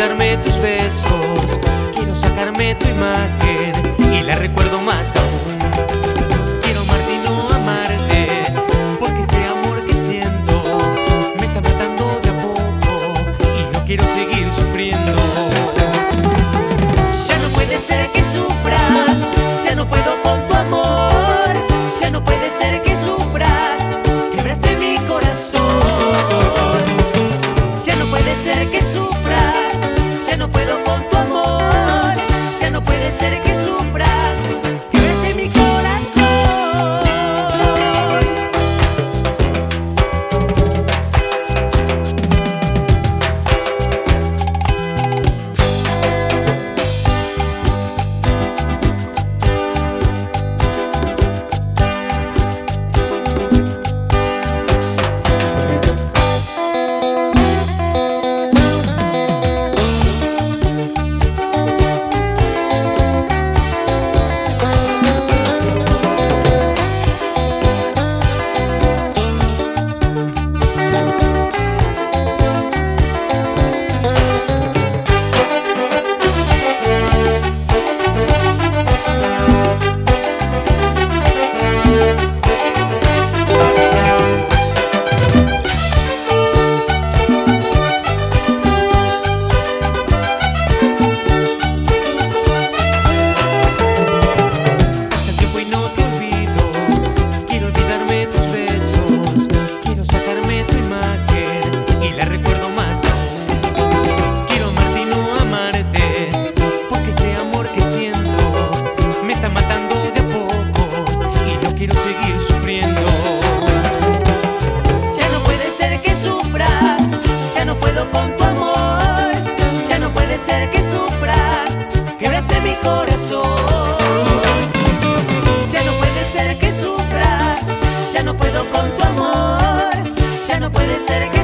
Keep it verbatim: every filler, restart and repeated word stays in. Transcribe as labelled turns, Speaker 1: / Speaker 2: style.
Speaker 1: olvidarme tus besos, quiero sacarme tu imagen y la recuerdo más aún. Quiero amarte y no amarte, porque este amor que siento me está matando de a poco y no quiero seguir sufriendo. Ya no puede ser que sufra, ya no puedo con tu amor. Ya no puede ser que sufra, quebraste mi corazón. Ya no puede ser que sufra, ya no puedo con tu amor. Ya no puede ser que sufra, quebraste mi corazón. Quiero seguir sufriendo. Ya no puede ser que sufra, ya no puedo con tu amor. Ya no puede ser que sufra, quebraste mi corazón. Ya no puede ser que sufra, ya no puedo con tu amor. Ya no puede ser que